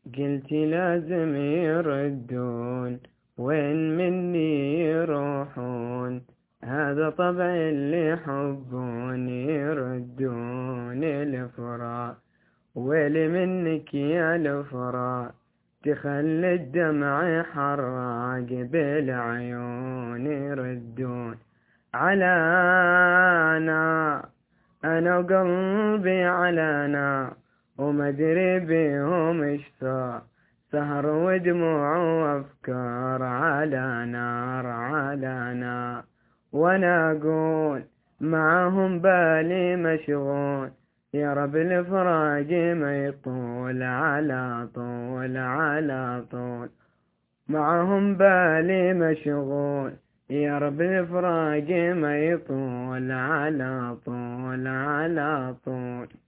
قلت لازم يردون، وين مني يروحون، هذا طبع اللي يحبون يردون الفراق. ويلي منك يا الفراق، تخلي الدمع حراق بالعيون يردون على نار. أنا وقلبي على نار، وما أدري بيهم إيش صار، سهر ودموع وأفكار على نار على نار. وأنا أقول معهم بالي مشغول، يا رب الفراق ما يطول على طول على طول. معهم بالي مشغول، يا رب الفراق ما يطول على طول على طول.